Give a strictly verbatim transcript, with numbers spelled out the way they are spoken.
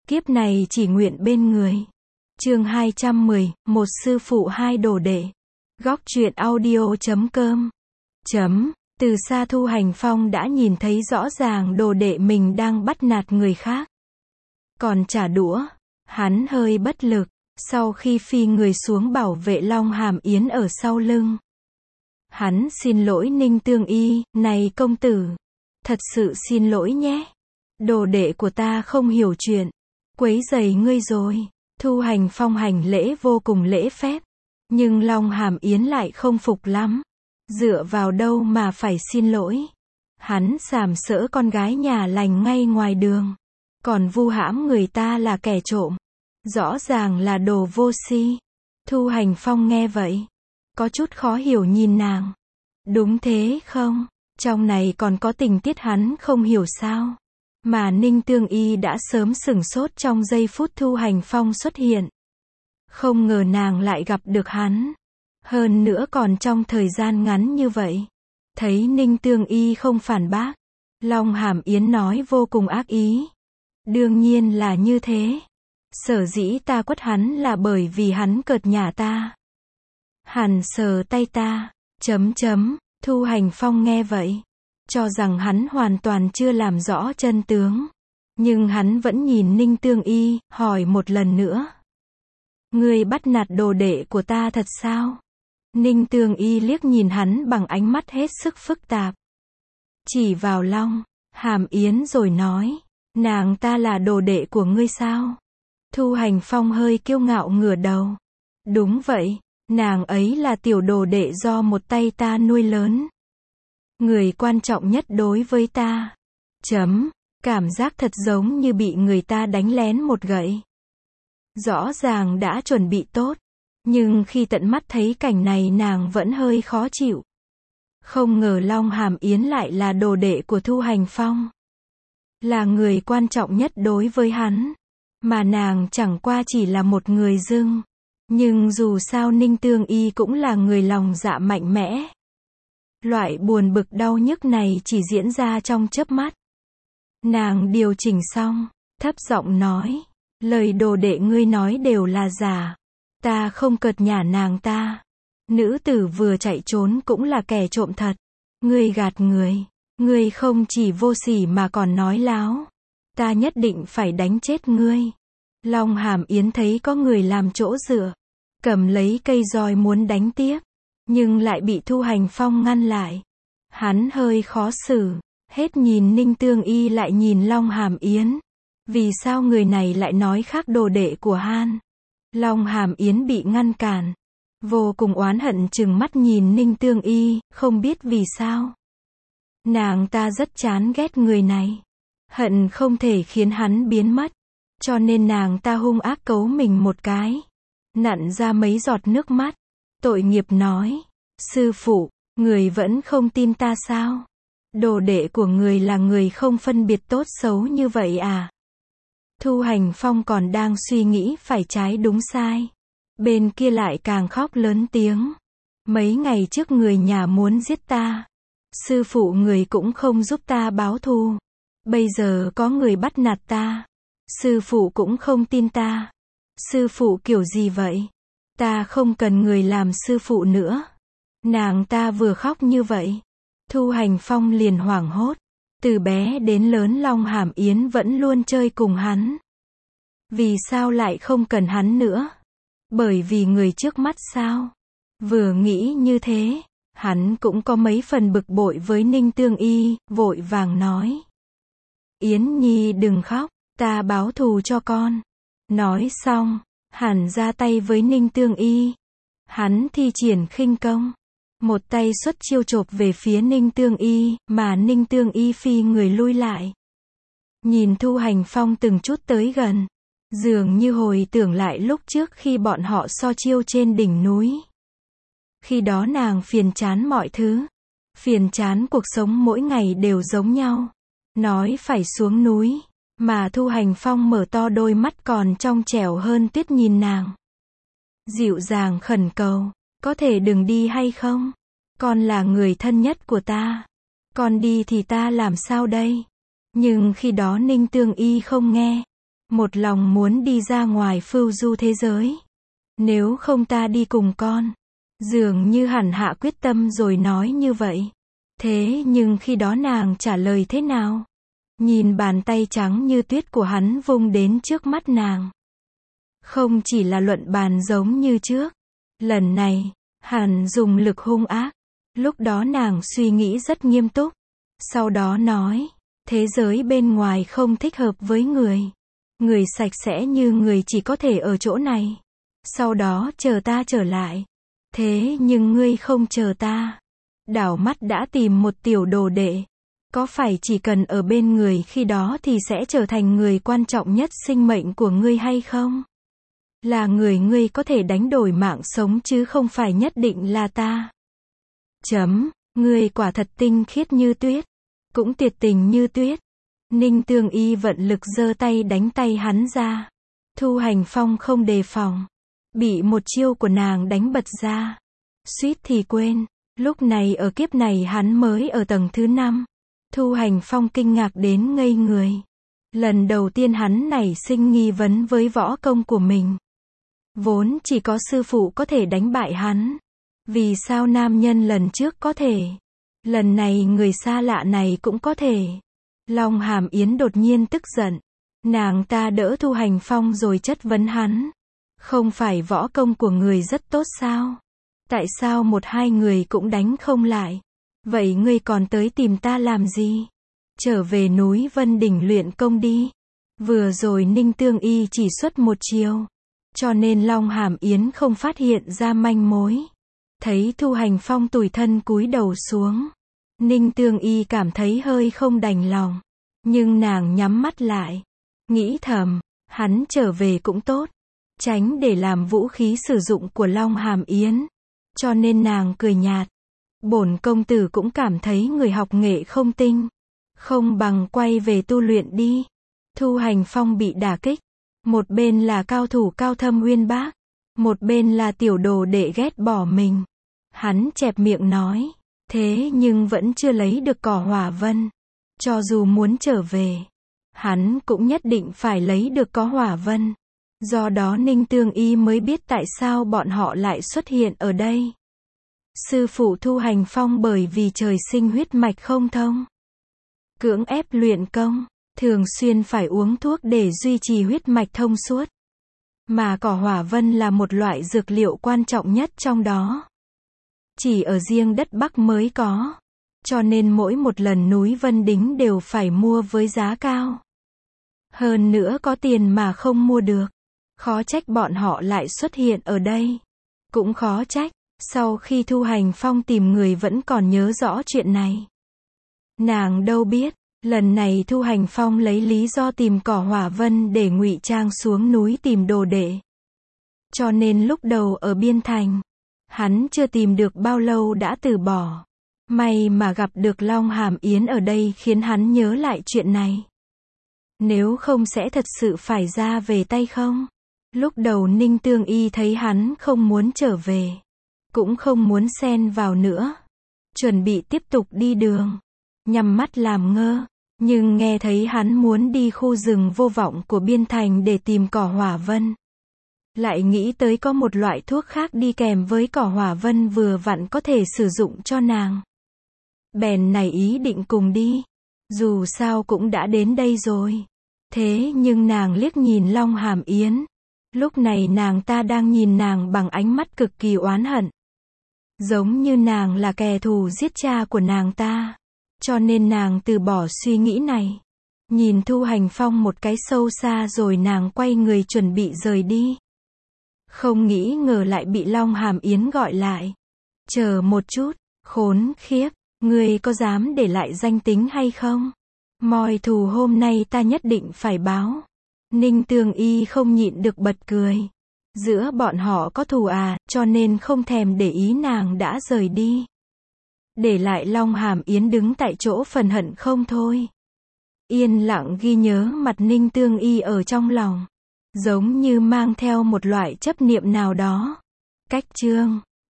Kiếp này chỉ nguyện bên người. Chương hai trăm mười, một sư phụ hai đồ đệ. Góc truyện audio chấm com. Chấm, từ xa Thu Hành Phong đã nhìn thấy rõ ràng đồ đệ mình đang bắt nạt người khác. Còn trả đũa, hắn hơi bất lực, sau khi phi người xuống bảo vệ Long Hàm Yến ở sau lưng. Hắn xin lỗi Ninh Tương Y, này công tử. Thật sự xin lỗi nhé. Đồ đệ của ta không hiểu chuyện. Quấy rầy ngươi rồi. Thu Hành Phong hành lễ vô cùng lễ phép. Nhưng Long Hàm Yến lại không phục lắm. Dựa vào đâu mà phải xin lỗi. Hắn sàm sỡ con gái nhà lành ngay ngoài đường. Còn vu hãm người ta là kẻ trộm. Rõ ràng là đồ vô si. Thu Hành Phong nghe vậy. Có chút khó hiểu nhìn nàng. Đúng thế không? Trong này còn có tình tiết hắn không hiểu sao? Mà Ninh Tương Y đã sớm sửng sốt trong giây phút Thu Hành Phong xuất hiện. Không ngờ nàng lại gặp được hắn. Hơn nữa còn trong thời gian ngắn như vậy. Thấy Ninh Tương Y không phản bác. Long Hàm Yến nói vô cùng ác ý. Đương nhiên là như thế. Sở dĩ ta quất hắn là bởi vì hắn cợt nhả ta. Hàn sờ tay ta. Chấm chấm. Thu Hành Phong nghe vậy. Cho rằng hắn hoàn toàn chưa làm rõ chân tướng. Nhưng hắn vẫn nhìn Ninh Tương Y, hỏi một lần nữa. Ngươi bắt nạt đồ đệ của ta thật sao? Ninh Tương Y liếc nhìn hắn bằng ánh mắt hết sức phức tạp. Chỉ vào Long Hàm Yến rồi nói. Nàng ta là đồ đệ của ngươi sao? Thu Hành Phong hơi kiêu ngạo ngửa đầu. Đúng vậy, nàng ấy là tiểu đồ đệ do một tay ta nuôi lớn. Người quan trọng nhất đối với ta. Chấm, cảm giác thật giống như bị người ta đánh lén một gậy. Rõ ràng đã chuẩn bị tốt. Nhưng khi tận mắt thấy cảnh này nàng vẫn hơi khó chịu. Không ngờ Long Hàm Yến lại là đồ đệ của Thu Hành Phong. Là người quan trọng nhất đối với hắn. Mà nàng chẳng qua chỉ là một người dưng. Nhưng dù sao Ninh Tương Y cũng là người lòng dạ mạnh mẽ. Loại buồn bực đau nhức này chỉ diễn ra trong chớp mắt. Nàng điều chỉnh xong, thấp giọng nói. Lời đồ đệ ngươi nói đều là giả. Ta không cợt nhả nàng ta. Nữ tử vừa chạy trốn cũng là kẻ trộm thật. Ngươi gạt người. Ngươi không chỉ vô sỉ mà còn nói láo. Ta nhất định phải đánh chết ngươi. Long Hàm Yến thấy có người làm chỗ dựa. Cầm lấy cây roi muốn đánh tiếp. Nhưng lại bị Thu Hành Phong ngăn lại. Hắn hơi khó xử. Hết nhìn Ninh Tương Y lại nhìn Long Hàm Yến. Vì sao người này lại nói khác đồ đệ của Han? Long Hàm Yến bị ngăn cản. Vô cùng oán hận trừng mắt nhìn Ninh Tương Y, không biết vì sao. Nàng ta rất chán ghét người này. Hận không thể khiến hắn biến mất. Cho nên nàng ta hung ác cấu mình một cái. Nặn ra mấy giọt nước mắt. Tội nghiệp nói. Sư phụ, người vẫn không tin ta sao? Đồ đệ của người là người không phân biệt tốt xấu như vậy à? Thu Hành Phong còn đang suy nghĩ phải trái đúng sai. Bên kia lại càng khóc lớn tiếng. Mấy ngày trước người nhà muốn giết ta. Sư phụ người cũng không giúp ta báo thù. Bây giờ có người bắt nạt ta. Sư phụ cũng không tin ta. Sư phụ kiểu gì vậy? Ta không cần người làm sư phụ nữa. Nàng ta vừa khóc như vậy. Thu Hành Phong liền hoảng hốt. Từ bé đến lớn Long Hàm Yến vẫn luôn chơi cùng hắn. Vì sao lại không cần hắn nữa? Bởi vì người trước mắt sao? Vừa nghĩ như thế, hắn cũng có mấy phần bực bội với Ninh Tương Y, vội vàng nói. Yến Nhi đừng khóc, ta báo thù cho con. Nói xong, hắn ra tay với Ninh Tương Y. Hắn thi triển khinh công. Một tay xuất chiêu chộp về phía Ninh Tương Y, mà Ninh Tương Y phi người lui lại. Nhìn Thu Hành Phong từng chút tới gần. Dường như hồi tưởng lại lúc trước khi bọn họ so chiêu trên đỉnh núi. Khi đó nàng phiền chán mọi thứ. Phiền chán cuộc sống mỗi ngày đều giống nhau. Nói phải xuống núi. Mà Thu Hành Phong mở to đôi mắt còn trong trẻo hơn tuyết nhìn nàng. Dịu dàng khẩn cầu. Có thể đừng đi hay không? Con là người thân nhất của ta. Con đi thì ta làm sao đây? Nhưng khi đó Ninh Tương Y không nghe. một lòng muốn đi ra ngoài phưu du thế giới. Nếu không ta đi cùng con. Dường như hẳn hạ quyết tâm rồi nói như vậy. Thế nhưng khi đó nàng trả lời thế nào? Nhìn bàn tay trắng như tuyết của hắn vung đến trước mắt nàng. Không chỉ là luận bàn giống như trước. Lần này, hắn dùng lực hung ác. Lúc đó nàng suy nghĩ rất nghiêm túc. Sau đó nói, thế giới bên ngoài không thích hợp với người. Người sạch sẽ như người chỉ có thể ở chỗ này. Sau đó chờ ta trở lại. Thế nhưng ngươi không chờ ta. Đảo mắt đã tìm một tiểu đồ đệ. Có phải chỉ cần ở bên người khi đó thì sẽ trở thành người quan trọng nhất sinh mệnh của ngươi hay không? Là người ngươi có thể đánh đổi mạng sống chứ không phải nhất định là ta. Chấm, ngươi quả thật tinh khiết như tuyết. Cũng tuyệt tình như tuyết. Ninh Tương Y vận lực giơ tay đánh tay hắn ra. Thu Hành Phong không đề phòng. Bị một chiêu của nàng đánh bật ra. Suýt thì quên. Lúc này ở kiếp này hắn mới ở tầng thứ năm. Thu Hành Phong kinh ngạc đến ngây người. Lần đầu tiên hắn nảy sinh nghi vấn với võ công của mình. Vốn chỉ có sư phụ có thể đánh bại hắn. Vì sao nam nhân lần trước có thể? Lần này người xa lạ này cũng có thể. Long Hàm Yến đột nhiên tức giận. Nàng ta đỡ Thu Hành Phong rồi chất vấn hắn. Không phải võ công của người rất tốt sao? Tại sao một hai người cũng đánh không lại? Vậy ngươi còn tới tìm ta làm gì? Trở về núi Vân Đỉnh luyện công đi. Vừa rồi Ninh Tương Y chỉ xuất một chiều. Cho nên Long Hàm Yến không phát hiện ra manh mối. Thấy Thu Hành Phong tủi thân cúi đầu xuống. Ninh Tương Y cảm thấy hơi không đành lòng. Nhưng nàng nhắm mắt lại. Nghĩ thầm, hắn trở về cũng tốt. Tránh để làm vũ khí sử dụng của Long Hàm Yến. Cho nên nàng cười nhạt. Bổn công tử cũng cảm thấy người học nghệ không tinh. Không bằng quay về tu luyện đi. Thu Hành Phong bị đả kích. Một bên là cao thủ cao thâm uyên bác. Một bên là tiểu đồ đệ ghét bỏ mình. Hắn chẹp miệng nói. Thế nhưng vẫn chưa lấy được cỏ hỏa vân. Cho dù muốn trở về. Hắn cũng nhất định phải lấy được có hỏa vân. Do đó Ninh Tương Y mới biết tại sao bọn họ lại xuất hiện ở đây. Sư phụ Thu Hành Phong bởi vì trời sinh huyết mạch không thông. Cưỡng ép luyện công. Thường xuyên phải uống thuốc để duy trì huyết mạch thông suốt. Mà cỏ hỏa vân là một loại dược liệu quan trọng nhất trong đó. Chỉ ở riêng đất Bắc mới có. Cho nên mỗi một lần núi Vân Đính đều phải mua với giá cao. Hơn nữa có tiền mà không mua được. Khó trách bọn họ lại xuất hiện ở đây. Cũng khó trách, sau khi Thu Hành Phong tìm người vẫn còn nhớ rõ chuyện này. Nàng đâu biết, lần này Thu Hành Phong lấy lý do tìm cỏ hỏa vân để ngụy trang xuống núi tìm đồ đệ. Cho nên lúc đầu ở Biên Thành, hắn chưa tìm được bao lâu đã từ bỏ. May mà gặp được Long Hàm Yến ở đây khiến hắn nhớ lại chuyện này. Nếu không sẽ thật sự phải ra về tay không? Lúc đầu Ninh Tương Y thấy hắn không muốn trở về. Cũng không muốn xen vào nữa. Chuẩn bị tiếp tục đi đường. Nhắm mắt làm ngơ. Nhưng nghe thấy hắn muốn đi khu rừng vô vọng của Biên Thành để tìm cỏ hỏa vân. Lại nghĩ tới có một loại thuốc khác đi kèm với cỏ hỏa vân vừa vặn có thể sử dụng cho nàng. Bèn nảy ý định cùng đi. Dù sao cũng đã đến đây rồi. Thế nhưng nàng liếc nhìn Long Hàm Yến. Lúc này nàng ta đang nhìn nàng bằng ánh mắt cực kỳ oán hận. Giống như nàng là kẻ thù giết cha của nàng ta. Cho nên nàng từ bỏ suy nghĩ này. Nhìn Thu Hành Phong một cái sâu xa rồi nàng quay người chuẩn bị rời đi. Không nghĩ ngờ lại bị Long Hàm Yến gọi lại. Chờ một chút, khốn khiếp, ngươi có dám để lại danh tính hay không? Mọi thù hôm nay ta nhất định phải báo. Ninh Tương Y không nhịn được bật cười. Giữa bọn họ có thù à, cho nên không thèm để ý nàng đã rời đi. Để lại Long Hàm Yến đứng tại chỗ phần hận không thôi. Yên lặng ghi nhớ mặt Ninh Tương Y ở trong lòng. Giống như mang theo một loại chấp niệm nào đó. Cách chương